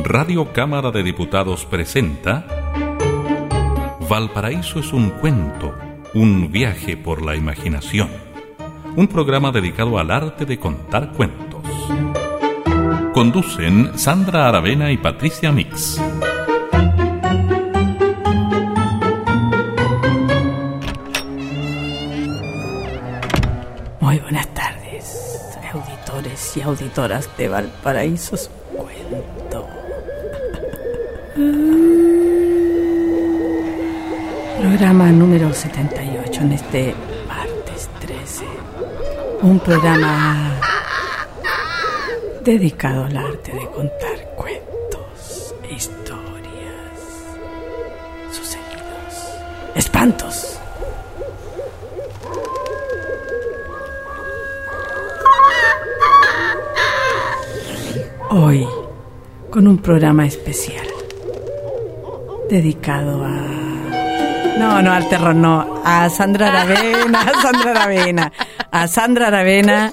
Radio Cámara de Diputados presenta Valparaíso es un cuento, un viaje por la imaginación. Un programa dedicado al arte de contar cuentos. Conducen Sandra Aravena y Patricia Mix. Muy buenas tardes, auditores y auditoras de Valparaíso es un cuento. Programa número 78 en este martes 13. Un programa dedicado al arte de contar cuentos, historias, sucedidos, espantos. Hoy, con un programa especial dedicado al terror no, a Sandra Aravena,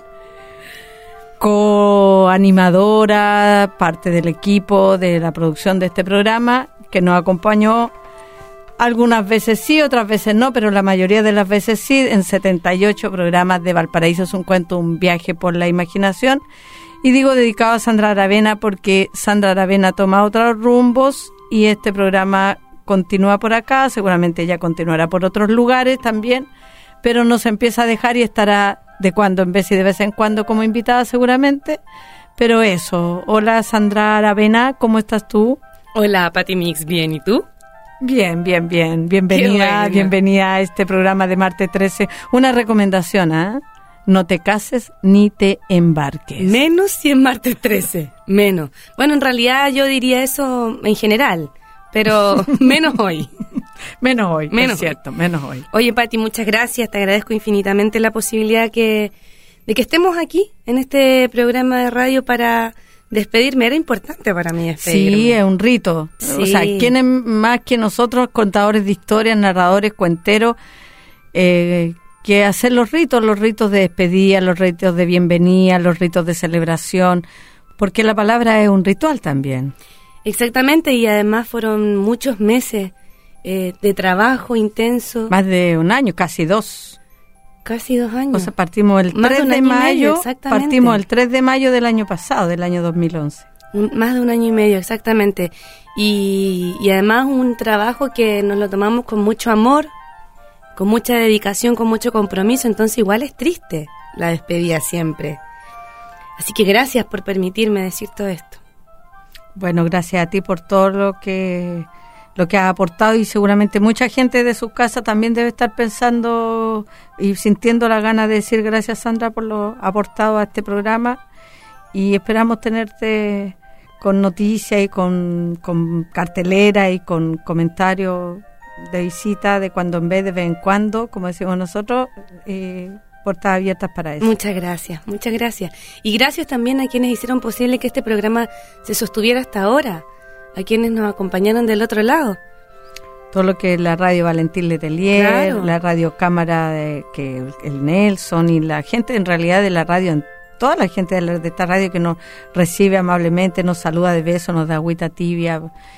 coanimadora, parte del equipo de la producción de este programa, que nos acompañó algunas veces sí, otras veces no, pero la mayoría de las veces sí, en 78 programas de Valparaíso es un cuento, un viaje por la imaginación. Y digo dedicado a Sandra Aravena porque Sandra Aravena toma otros rumbos y este programa continúa por acá, seguramente ella continuará por otros lugares también, pero nos empieza a dejar y estará de cuando en vez y de vez en cuando como invitada seguramente. Pero eso, hola Sandra Aravena, ¿cómo estás tú? Hola Pati Mix, ¿bien? ¿Y tú? Bien. Bienvenida a este programa de martes 13. Una recomendación, ¿eh? No te cases ni te embarques. Menos si es martes 13, menos. Bueno, en realidad yo diría eso en general, pero menos hoy. Menos hoy. Oye, Pati, muchas gracias, te agradezco infinitamente la posibilidad de que estemos aquí en este programa de radio para despedirme. Era importante para mí despedirme. Sí, es un rito. Sí. O sea, ¿quiénes más que nosotros, contadores de historias, narradores, cuenteros, que hacer los ritos de despedida, los ritos de bienvenida, los ritos de celebración, porque la palabra es un ritual también. Exactamente, y además fueron muchos meses de trabajo intenso. Más de un año, casi 2. Casi 2 años. O sea, partimos el 3 de mayo, partimos el 3 de mayo del año pasado, del año 2011. Más de un año y medio, exactamente. Y además un trabajo que nos lo tomamos con mucho amor, con mucha dedicación, con mucho compromiso, entonces igual es triste la despedida siempre. Así que gracias por permitirme decir todo esto. Bueno, gracias a ti por todo lo que has aportado y seguramente mucha gente de su casa también debe estar pensando y sintiendo la gana de decir gracias Sandra por lo aportado a este programa y esperamos tenerte con noticias y con cartelera y con comentarios de visita de cuando en vez en cuando, como decimos nosotros, puertas abiertas para eso. Muchas gracias. Y gracias también a quienes hicieron posible que este programa se sostuviera hasta ahora, a quienes nos acompañaron del otro lado. Todo lo que es la radio Valentín Letelier, claro, la radio Cámara, que el Nelson y la gente en realidad de la radio, toda la gente de esta radio que nos recibe amablemente, nos saluda de beso, nos da agüita tibia.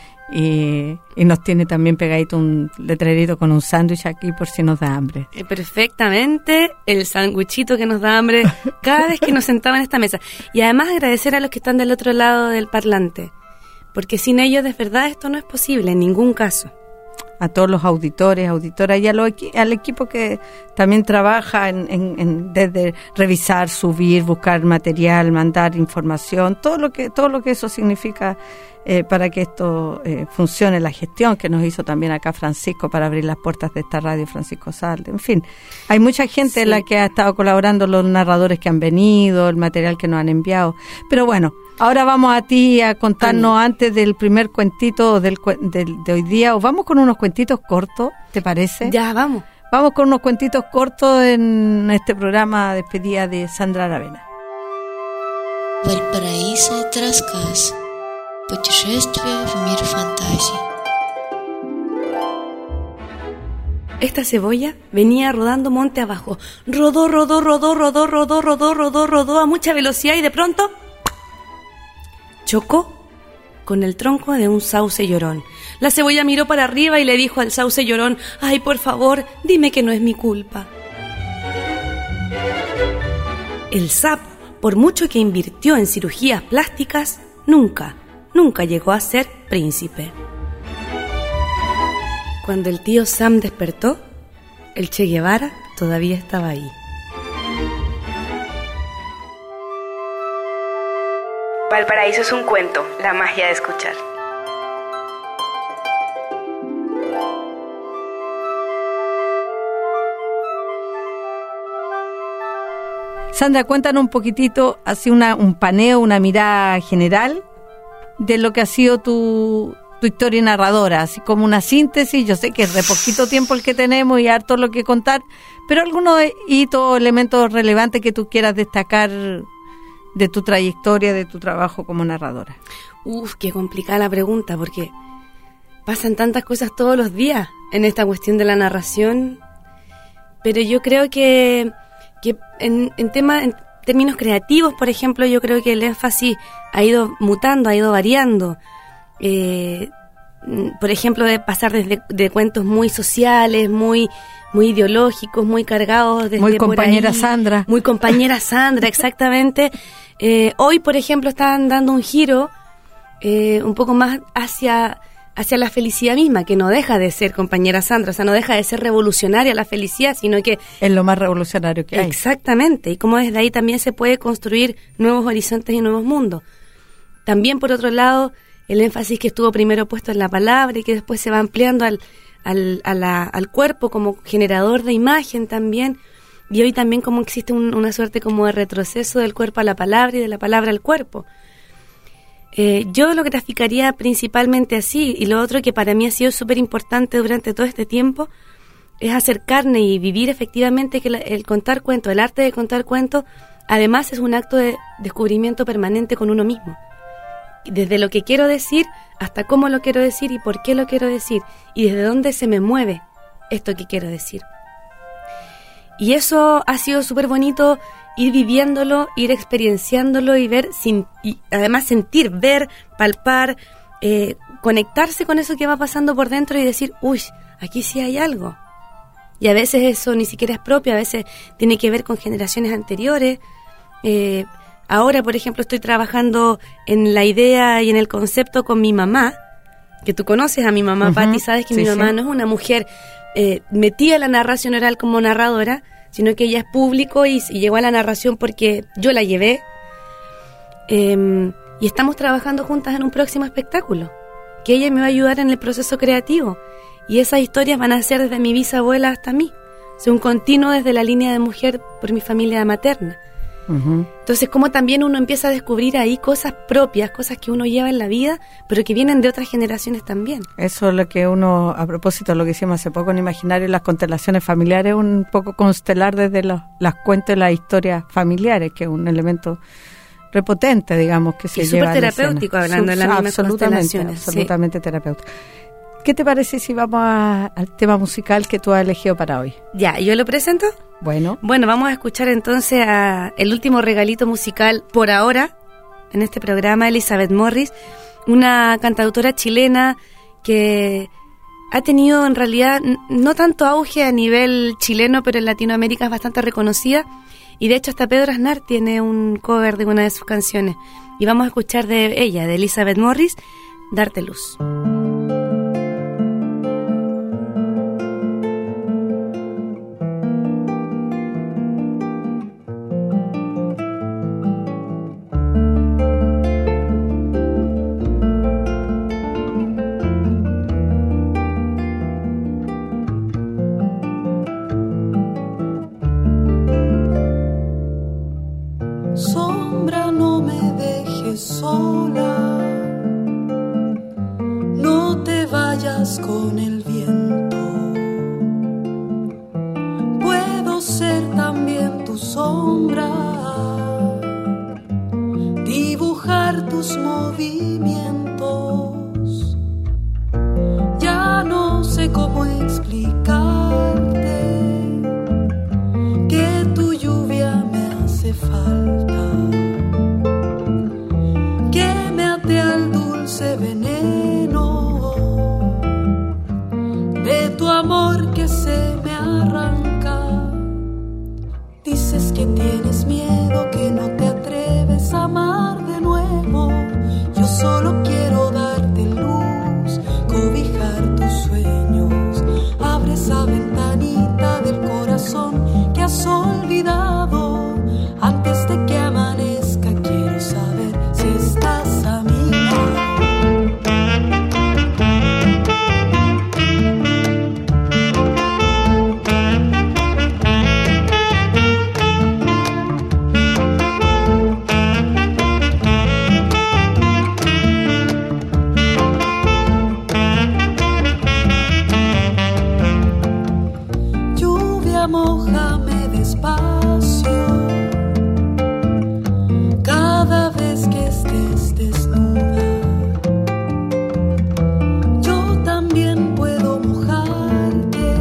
Y nos tiene también pegadito un letrerito con un sándwich aquí por si nos da hambre. Perfectamente, el sándwichito que nos da hambre cada vez que nos sentamos en esta mesa. Y además agradecer a los que están del otro lado del parlante, porque sin ellos de verdad esto no es posible en ningún caso. A todos los auditores, auditoras y al equipo que también trabaja desde revisar, subir, buscar material, mandar información, todo lo que eso significa para que esto funcione, la gestión que nos hizo también acá Francisco para abrir las puertas de esta radio, Francisco Salde, en fin, hay mucha gente en la que ha estado colaborando, los narradores que han venido, el material que nos han enviado, pero bueno, ahora vamos a ti a contarnos antes del primer cuentito de hoy día, o vamos con unos cuentitos cortos, ¿te parece? Ya, vamos. Vamos con unos cuentitos cortos en este programa despedida de Sandra Aravena. Valparaíso tras casa. Путешествие в мир фантазий. Esta cebolla venía rodando monte abajo. Rodó a mucha velocidad y de pronto chocó con el tronco de un sauce llorón. La cebolla miró para arriba y le dijo al sauce llorón: «Ay, por favor, dime que no es mi culpa». El sapo, por mucho que invirtió en cirugías plásticas, nunca llegó a ser príncipe. Cuando el tío Sam despertó, el Che Guevara todavía estaba ahí. Valparaíso es un cuento, la magia de escuchar. Sandra, cuéntanos un poquitito, así un paneo, una mirada general de lo que ha sido tu historia narradora, así como una síntesis. Yo sé que es de poquito tiempo el que tenemos y harto lo que contar, pero algunos hitos, elementos relevantes que tú quieras destacar de tu trayectoria, de tu trabajo como narradora. Qué complicada la pregunta, porque pasan tantas cosas todos los días en esta cuestión de la narración, pero yo creo que en términos creativos, por ejemplo, yo creo que el énfasis ha ido mutando, ha ido variando. Por ejemplo, de pasar de cuentos muy sociales, muy ideológicos, muy cargados desde muy compañera por ahí, Sandra. Muy compañera Sandra, exactamente. Hoy, por ejemplo, están dando un giro un poco más hacia la felicidad misma, que no deja de ser compañera Sandra, o sea, no deja de ser revolucionaria la felicidad, sino que es lo más revolucionario que hay. Exactamente, y cómo desde ahí también se puede construir nuevos horizontes y nuevos mundos. También, por otro lado, el énfasis que estuvo primero puesto en la palabra y que después se va ampliando al cuerpo como generador de imagen también, y hoy también como existe una suerte como de retroceso del cuerpo a la palabra y de la palabra al cuerpo. Yo lo graficaría principalmente así, y lo otro que para mí ha sido súper importante durante todo este tiempo es hacer carne y vivir efectivamente que el contar cuentos, el arte de contar cuentos, además es un acto de descubrimiento permanente con uno mismo. Desde lo que quiero decir hasta cómo lo quiero decir y por qué lo quiero decir, y desde dónde se me mueve esto que quiero decir. Y eso ha sido súper bonito, ir viviéndolo, ir experienciándolo y ver, y además sentir, ver, palpar, conectarse con eso que va pasando por dentro y decir, uy, aquí sí hay algo. Y a veces eso ni siquiera es propio, a veces tiene que ver con generaciones anteriores. Ahora, por ejemplo, estoy trabajando en la idea y en el concepto con mi mamá, que tú conoces a mi mamá, Pati, sabes que mi mamá no es una mujer metida en la narración oral como narradora, sino que ella es público y llegó a la narración porque yo la llevé. Y estamos trabajando juntas en un próximo espectáculo, que ella me va a ayudar en el proceso creativo. Y esas historias van a ser desde mi bisabuela hasta mí. O sea, un continuo desde la línea de mujer por mi familia materna. Entonces, como también uno empieza a descubrir ahí cosas propias, cosas que uno lleva en la vida, pero que vienen de otras generaciones también. Eso es lo que uno, a propósito de lo que hicimos hace poco en Imaginario, las constelaciones familiares, un poco constelar desde las cuentas y las historias familiares, que es un elemento repotente, digamos, que se lleva a la escena. Súper terapéutico, hablando de las mismas constelaciones. Absolutamente terapéutico. ¿Qué te parece si vamos al tema musical que tú has elegido para hoy? Ya, ¿yo lo presento? Bueno, vamos a escuchar entonces el último regalito musical por ahora en este programa, Elizabeth Morris, una cantautora chilena que ha tenido en realidad no tanto auge a nivel chileno, pero en Latinoamérica es bastante reconocida, y de hecho hasta Pedro Aznar tiene un cover de una de sus canciones, y vamos a escuchar de ella, de Elizabeth Morris, Darte Luz. Sombra, no me dejes sola, no te vayas con el viento. Puedo ser también tu sombra, dibujar tus movimientos. Ya no sé cómo explicarte que tu lluvia me hace falta, que me ate al dulce amar de nuevo. Yo solo quiero darte luz, cobijar tus sueños. Abre esa ventanita del corazón que has olvidado. Antes de que amanezca quiero saber si estás a mi lado. Mójame despacio cada vez que estés desnuda. Yo también puedo mojarte,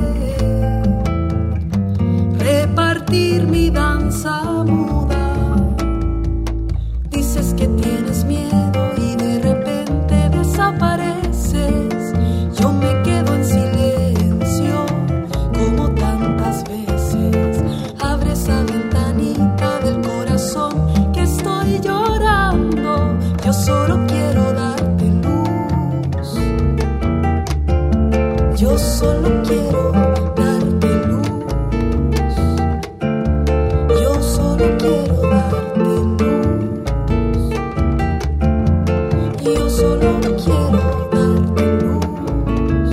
repartir mi danza muda. Dices que tienes miedo y de repente desapareces. Yo me quedo en silencio como tantas veces. Abre esa ventanita del corazón que estoy llorando. Yo solo quiero darte luz. Yo solo quiero darte luz. Yo solo quiero darte luz. Yo solo quiero darte luz.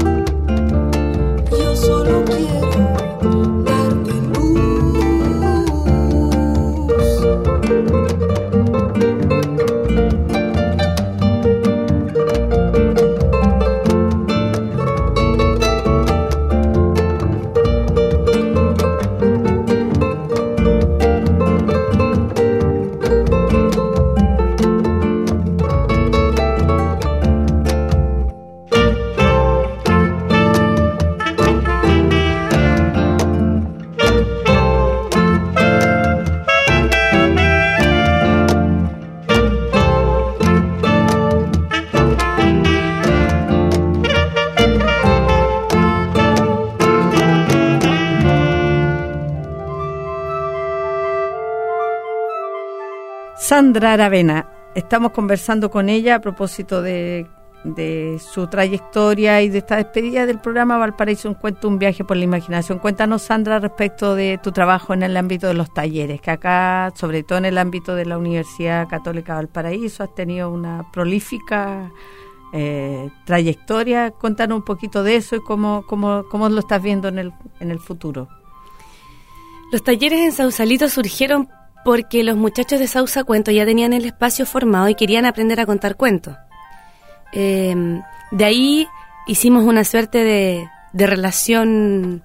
Yo solo quiero darte luz. Sandra Aravena, estamos conversando con ella a propósito de su trayectoria y de esta despedida del programa Valparaíso, un cuento, un viaje por la imaginación. Cuéntanos, Sandra, respecto de tu trabajo en el ámbito de los talleres, que acá, sobre todo en el ámbito de la Universidad Católica Valparaíso, has tenido una prolífica trayectoria. Cuéntanos un poquito de eso y cómo lo estás viendo en el futuro. Los talleres en Sausalito surgieron porque los muchachos de Sausa Cuento ya tenían el espacio formado y querían aprender a contar cuentos. De ahí hicimos una suerte de relación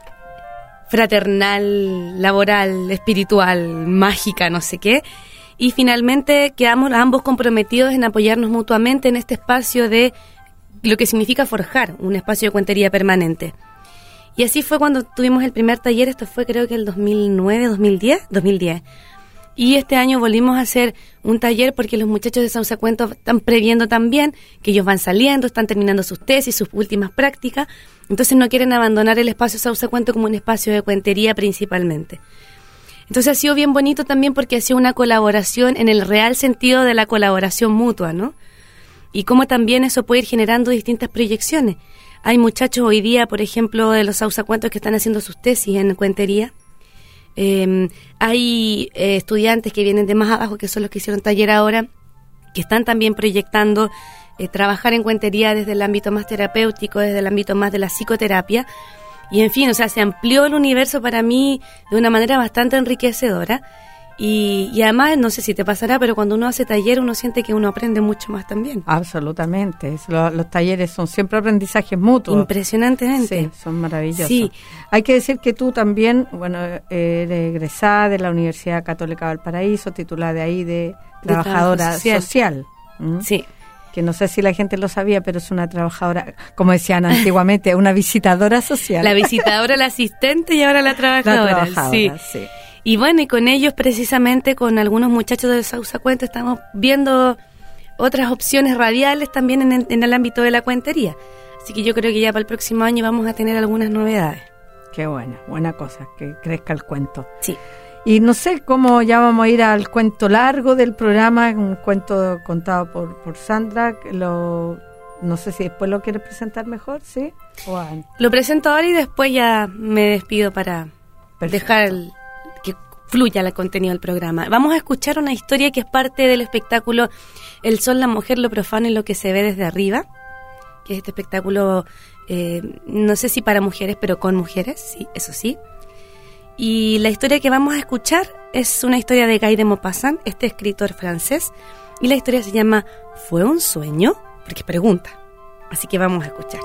fraternal, laboral, espiritual, mágica, no sé qué, y finalmente quedamos ambos comprometidos en apoyarnos mutuamente en este espacio de lo que significa forjar un espacio de cuentería permanente. Y así fue cuando tuvimos el primer taller. Esto fue creo que el 2009, 2010. Y este año volvimos a hacer un taller porque los muchachos de Sausa Cuento están previendo también que ellos van saliendo, están terminando sus tesis, sus últimas prácticas. Entonces no quieren abandonar el espacio Sausa Cuento como un espacio de cuentería principalmente. Entonces ha sido bien bonito también porque ha sido una colaboración en el real sentido de la colaboración mutua, ¿no? Y cómo también eso puede ir generando distintas proyecciones. Hay muchachos hoy día, por ejemplo, de los Sausa Cuentos que están haciendo sus tesis en cuentería. Hay estudiantes que vienen de más abajo, que son los que hicieron taller ahora, que están también proyectando trabajar en cuentería desde el ámbito más terapéutico, desde el ámbito más de la psicoterapia. Y en fin, o sea, se amplió el universo para mí de una manera bastante enriquecedora. Y además, no sé si te pasará, pero cuando uno hace taller uno siente que uno aprende mucho más también. Absolutamente, los talleres son siempre aprendizajes mutuos. Impresionantemente. Sí, son maravillosos. Sí. Hay que decir que tú también, bueno, eres egresada de la Universidad Católica Valparaíso, titulada de ahí de trabajadora social. Sí. Que no sé si la gente lo sabía, pero es una trabajadora, como decían antiguamente, una visitadora social. La visitadora, la asistente y ahora la trabajadora. Sí. Y bueno, y con ellos precisamente, con algunos muchachos de Sausa Cuento, estamos viendo otras opciones radiales también en el ámbito de la cuentería. Así que yo creo que ya para el próximo año vamos a tener algunas novedades. Qué buena cosa, que crezca el cuento. Sí. Y no sé cómo ya vamos a ir al cuento largo del programa, un cuento contado por Sandra. No sé si después lo quieres presentar mejor, ¿sí? Lo presento ahora y después ya me despido para dejar que fluya el contenido del programa. Vamos a escuchar una historia que es parte del espectáculo El Sol, la Mujer, lo profano y lo que se ve desde arriba, que es este espectáculo, no sé si para mujeres, pero con mujeres, sí, eso sí. Y la historia que vamos a escuchar es una historia de Guy de Maupassant, este escritor francés, y la historia se llama ¿Fue un sueño? Porque pregunta, así que vamos a escuchar.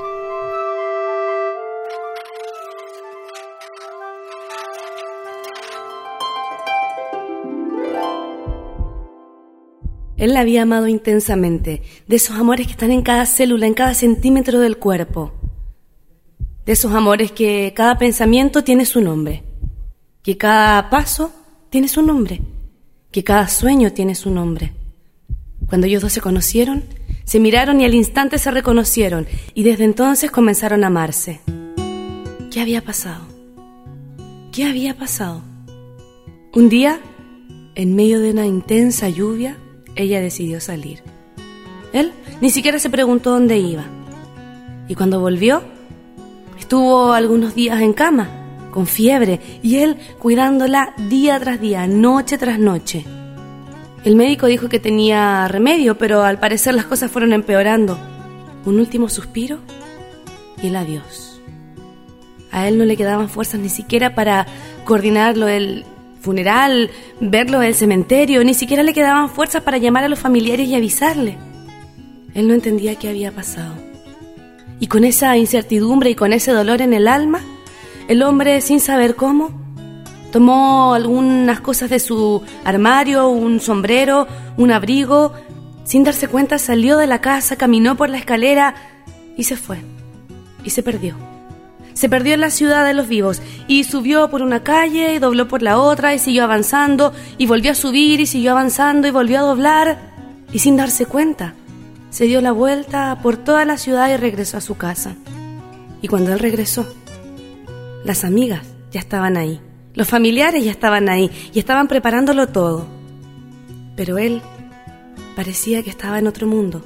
Él la había amado intensamente, de esos amores que están en cada célula, en cada centímetro del cuerpo, de esos amores que cada pensamiento tiene su nombre, que cada paso tiene su nombre, que cada sueño tiene su nombre. Cuando ellos dos se conocieron, se miraron y al instante se reconocieron, y desde entonces comenzaron a amarse. ¿Qué había pasado? ¿Qué había pasado? Un día, en medio de una intensa lluvia, ella decidió salir. Él ni siquiera se preguntó dónde iba. Y cuando volvió, estuvo algunos días en cama, con fiebre, y él cuidándola día tras día, noche tras noche. El médico dijo que tenía remedio, pero al parecer las cosas fueron empeorando. Un último suspiro y el adiós. A él no le quedaban fuerzas ni siquiera para coordinarlo el funeral, verlo en el cementerio, ni siquiera le quedaban fuerzas para llamar a los familiares y avisarle. Él no entendía qué había pasado. Y con esa incertidumbre y con ese dolor en el alma, el hombre, sin saber cómo, tomó algunas cosas de su armario, un sombrero, un abrigo. Sin darse cuenta, salió de la casa, caminó por la escalera y se fue. Y se perdió. Se perdió en la ciudad de los vivos y subió por una calle y dobló por la otra y siguió avanzando y volvió a subir y siguió avanzando y volvió a doblar y sin darse cuenta se dio la vuelta por toda la ciudad y regresó a su casa. Y cuando él regresó, las amigas ya estaban ahí, los familiares ya estaban ahí y estaban preparándolo todo. Pero él parecía que estaba en otro mundo,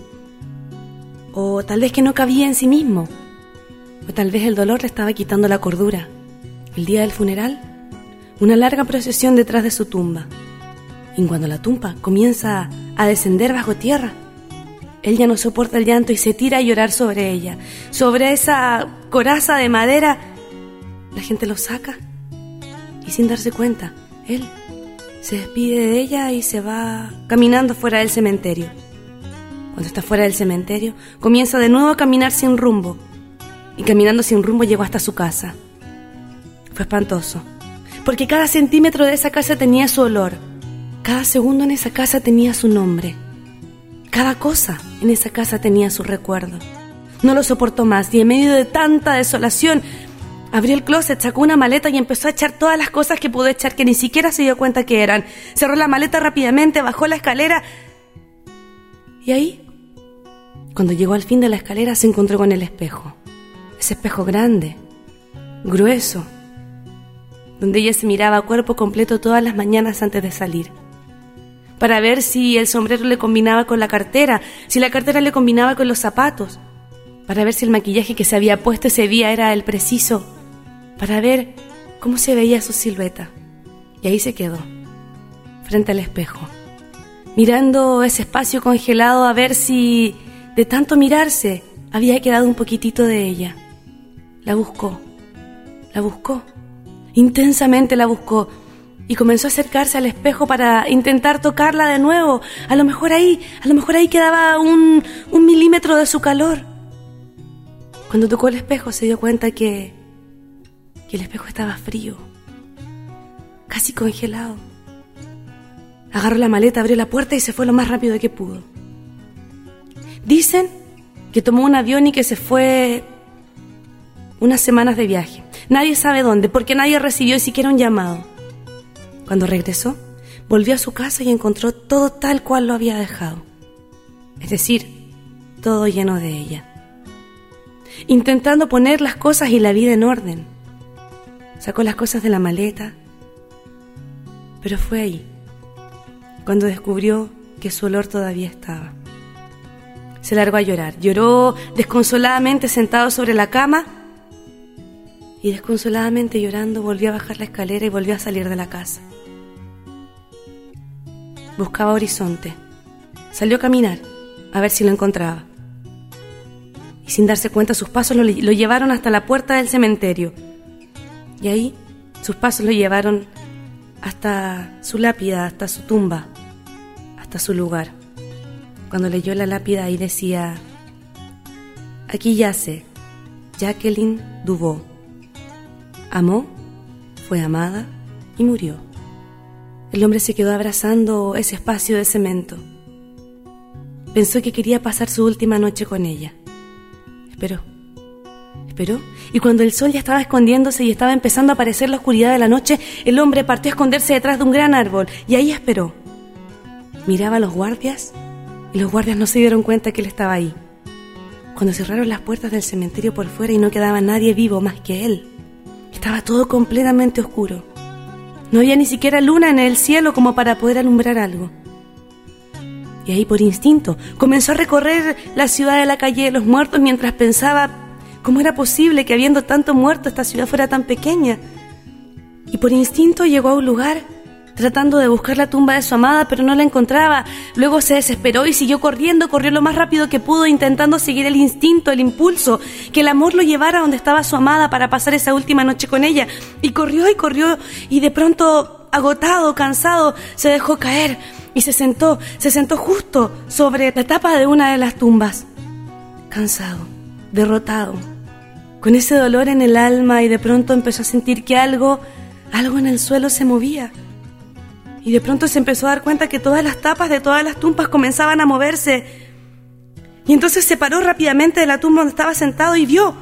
o tal vez que no cabía en sí mismo. O tal vez el dolor le estaba quitando la cordura. El día del funeral, una larga procesión detrás de su tumba. Y cuando la tumba comienza a descender bajo tierra, él ya no soporta el llanto y se tira a llorar sobre ella. Sobre esa coraza de madera, la gente lo saca. Y sin darse cuenta, él se despide de ella y se va caminando fuera del cementerio. Cuando está fuera del cementerio, comienza de nuevo a caminar sin rumbo. Y caminando sin rumbo llegó hasta su casa. Fue espantoso, porque cada centímetro de esa casa tenía su olor. Cada segundo en esa casa tenía su nombre. Cada cosa en esa casa tenía su recuerdo. No lo soportó más y en medio de tanta desolación abrió el closet, sacó una maleta y empezó a echar todas las cosas que pudo echar, que ni siquiera se dio cuenta que eran. Cerró la maleta rápidamente, bajó la escalera y ahí, cuando llegó al fin de la escalera, se encontró con el espejo. Ese espejo grande, grueso, donde ella se miraba a cuerpo completo todas las mañanas antes de salir, para ver si el sombrero le combinaba con la cartera, si la cartera le combinaba con los zapatos, para ver si el maquillaje que se había puesto ese día era el preciso, para ver cómo se veía su silueta. Y ahí se quedó, frente al espejo, mirando ese espacio congelado a ver si, de tanto mirarse, había quedado un poquitito de ella. La buscó, intensamente la buscó, y comenzó a acercarse al espejo para intentar tocarla de nuevo. A lo mejor ahí quedaba un milímetro de su calor. Cuando tocó el espejo se dio cuenta que el espejo estaba frío, casi congelado. Agarró la maleta, abrió la puerta y se fue lo más rápido que pudo. Dicen que tomó un avión y que se fue unas semanas de viaje. Nadie sabe dónde, porque nadie recibió siquiera un llamado. Cuando regresó, volvió a su casa y encontró todo tal cual lo había dejado. Es decir, todo lleno de ella. Intentando poner las cosas y la vida en orden. Sacó las cosas de la maleta, Pero fue ahí, cuando descubrió que su olor todavía estaba. Se largó a llorar. Lloró desconsoladamente sentado sobre la cama y desconsoladamente llorando volvió a bajar la escalera y volvió a salir de la casa. Buscaba horizonte. Salió a caminar a ver si lo encontraba. Y sin darse cuenta sus pasos lo llevaron hasta la puerta del cementerio. Y ahí sus pasos lo llevaron hasta su lápida, hasta su tumba, hasta su lugar. Cuando leyó la lápida ahí decía: aquí yace Jacqueline Duveau. Amó, fue amada y murió. El hombre se quedó abrazando ese espacio de cemento. Pensó que quería pasar su última noche con ella. Esperó, y cuando el sol ya estaba escondiéndose y estaba empezando a aparecer la oscuridad de la noche, el hombre partió a esconderse detrás de un gran árbol, y ahí esperó. Miraba a los guardias, y los guardias no se dieron cuenta que él estaba ahí. Cuando cerraron las puertas del cementerio por fuera y no quedaba nadie vivo más que él, estaba todo completamente oscuro. No había ni siquiera luna en el cielo como para poder alumbrar algo. Y ahí, por instinto, comenzó a recorrer la ciudad de la calle de los muertos mientras pensaba cómo era posible que habiendo tanto muerto esta ciudad fuera tan pequeña. Y por instinto llegó a un lugar tratando de buscar la tumba de su amada, pero no la encontraba. Luego se desesperó y siguió corriendo lo más rápido que pudo, intentando seguir el instinto, el impulso, que el amor lo llevara donde estaba su amada para pasar esa última noche con ella. Y corrió, y de pronto, agotado, cansado, se dejó caer y se sentó justo sobre la tapa de una de las tumbas. Cansado, derrotado, con ese dolor en el alma, y de pronto empezó a sentir que algo en el suelo se movía. Y de pronto se empezó a dar cuenta que todas las tapas de todas las tumbas comenzaban a moverse. Y entonces se paró rápidamente de la tumba donde estaba sentado y vio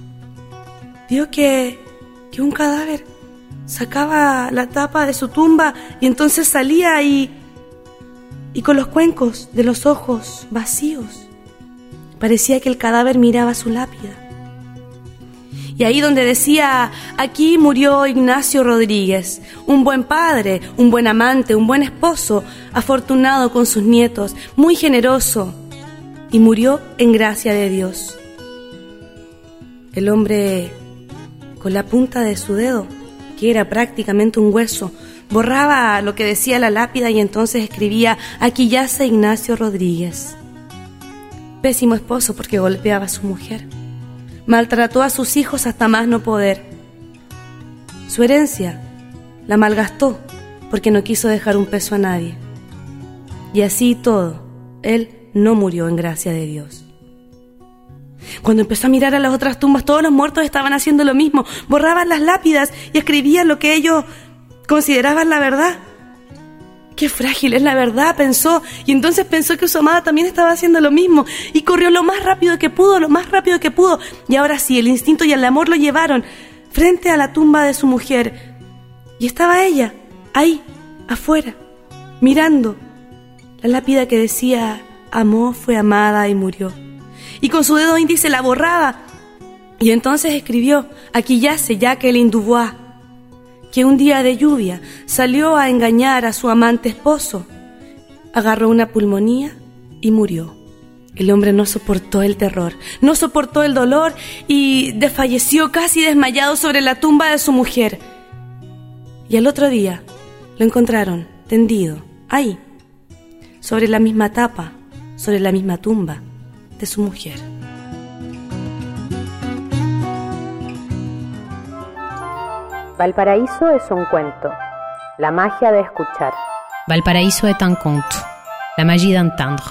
que un cadáver sacaba la tapa de su tumba, y entonces salía y con los cuencos de los ojos vacíos. Parecía que el cadáver miraba su lápida. Y ahí donde decía: aquí murió Ignacio Rodríguez, un buen padre, un buen amante, un buen esposo, afortunado con sus nietos, muy generoso, y murió en gracia de Dios. El hombre, con la punta de su dedo, que era prácticamente un hueso, borraba lo que decía la lápida y entonces escribía: aquí yace Ignacio Rodríguez. Pésimo esposo porque golpeaba a su mujer. Maltrató a sus hijos hasta más no poder. Su herencia la malgastó porque no quiso dejar un peso a nadie. Y así todo, él no murió en gracia de Dios. Cuando empezó a mirar a las otras tumbas, todos los muertos estaban haciendo lo mismo. Borraban las lápidas y escribían lo que ellos consideraban la verdad. Qué frágil es la verdad, pensó, y entonces pensó que su amada también estaba haciendo lo mismo, y corrió lo más rápido que pudo, y ahora sí, el instinto y el amor lo llevaron frente a la tumba de su mujer, y estaba ella, ahí, afuera, mirando la lápida que decía: amó, fue amada y murió, y con su dedo índice la borraba, y entonces escribió: aquí yace Jacqueline Duveau, que un día de lluvia salió a engañar a su amante esposo, agarró una pulmonía y murió. El hombre no soportó el terror, no soportó el dolor y desfalleció casi desmayado sobre la tumba de su mujer. Y al otro día lo encontraron tendido ahí, sobre la misma tapa, sobre la misma tumba de su mujer. Valparaíso es un cuento, la magia de escuchar. Valparaíso est un conte, la magie d'entendre.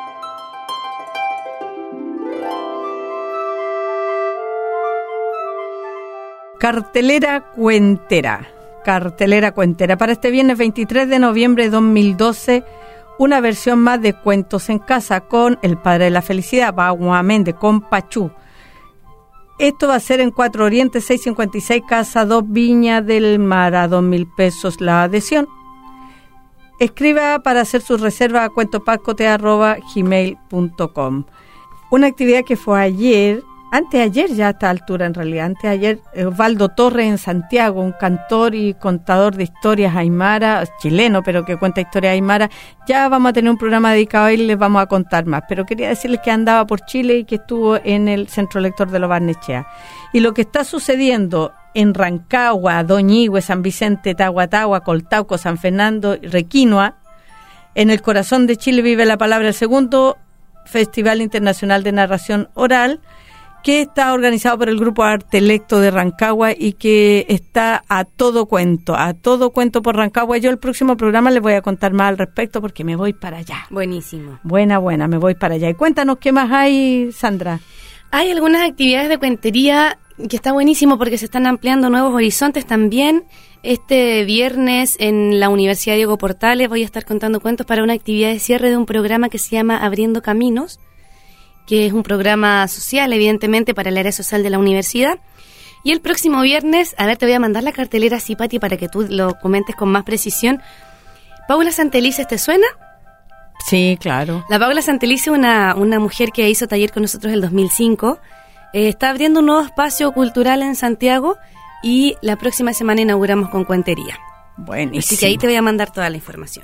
Cartelera cuentera. Para este viernes 23 de noviembre de 2012, una versión más de Cuentos en Casa con El Padre de la Felicidad, Baguamende, con Pachú. Esto va a ser en 4 Oriente, 656, Casa 2, Viña del Mar, a 2.000 pesos la adhesión. Escriba para hacer su reserva a cuentopascote@gmail.com. Una actividad que fue ayer anteayer ya a esta altura en realidad, anteayer, Osvaldo Torres en Santiago, un cantor y contador de historias aymara, chileno, pero que cuenta historias aymara. Ya vamos a tener un programa dedicado a él y les vamos a contar más, pero quería decirles que andaba por Chile y que estuvo en el Centro Lector de Lo Barnechea. Y lo que está sucediendo en Rancagua, Doñihue, San Vicente, Tahuatahua, Coltauco, San Fernando, Requinoa, en el corazón de Chile vive la palabra, el segundo Festival Internacional de Narración Oral, que está organizado por el Grupo Artelecto de Rancagua y que está a todo cuento por Rancagua. Yo el próximo programa les voy a contar más al respecto porque me voy para allá. Buenísimo. Buena, me voy para allá. Y cuéntanos qué más hay, Sandra. Hay algunas actividades de cuentería que está buenísimo porque se están ampliando nuevos horizontes también. Este viernes en la Universidad Diego Portales voy a estar contando cuentos para una actividad de cierre de un programa que se llama Abriendo Caminos, que es un programa social, evidentemente, para el área social de la universidad. Y el próximo viernes, a ver, te voy a mandar la cartelera así, Pati, para que tú lo comentes con más precisión. Paula Santelices, ¿te suena? Sí, claro. La Paula Santelices, una mujer que hizo taller con nosotros en el 2005, está abriendo un nuevo espacio cultural en Santiago y la próxima semana inauguramos con cuentería. Buenísimo. Así que ahí te voy a mandar toda la información.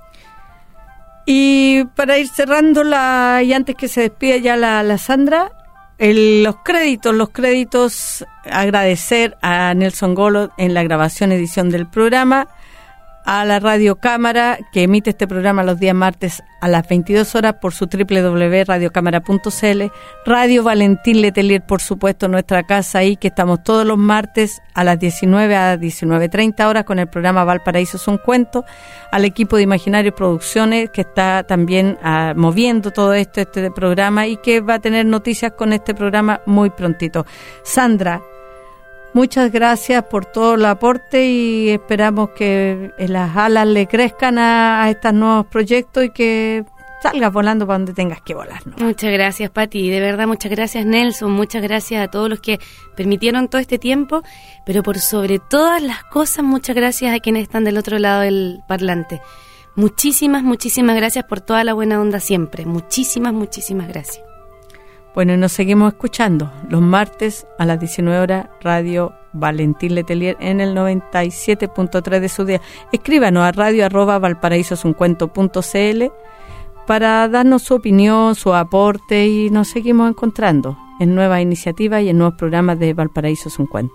Y para ir cerrando y antes que se despida ya la Sandra, los créditos, agradecer a Nelson Golo en la grabación edición del programa, a la Radio Cámara que emite este programa los días martes a las 22 horas por su www.radiocámara.cl, Radio Valentín Letelier, por supuesto, nuestra casa ahí, que estamos todos los martes a las 19 a 19:30 horas con el programa Valparaíso es un cuento, al equipo de Imaginario Producciones que está también moviendo todo este programa y que va a tener noticias con este programa muy prontito. Sandra, muchas gracias por todo el aporte y esperamos que las alas le crezcan a estos nuevos proyectos y que salgas volando para donde tengas que volar, ¿no? Muchas gracias, Pati. De verdad, muchas gracias, Nelson. Muchas gracias a todos los que permitieron todo este tiempo. Pero por sobre todas las cosas, muchas gracias a quienes están del otro lado del parlante. Muchísimas gracias por toda la buena onda siempre. Muchísimas gracias. Bueno, y nos seguimos escuchando los martes a las 19 horas, Radio Valentín Letelier en el 97.3 de su día. Escríbanos a radio@valparaísosuncuento.cl para darnos su opinión, su aporte y nos seguimos encontrando en nuevas iniciativas y en nuevos programas de Valparaíso es un cuento.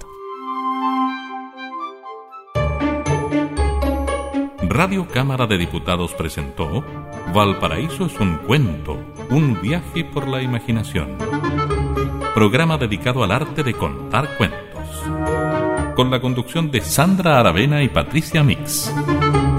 Radio Cámara de Diputados presentó Valparaíso es un cuento, un viaje por la imaginación. Programa dedicado al arte de contar cuentos. Con la conducción de Sandra Aravena y Patricia Mix.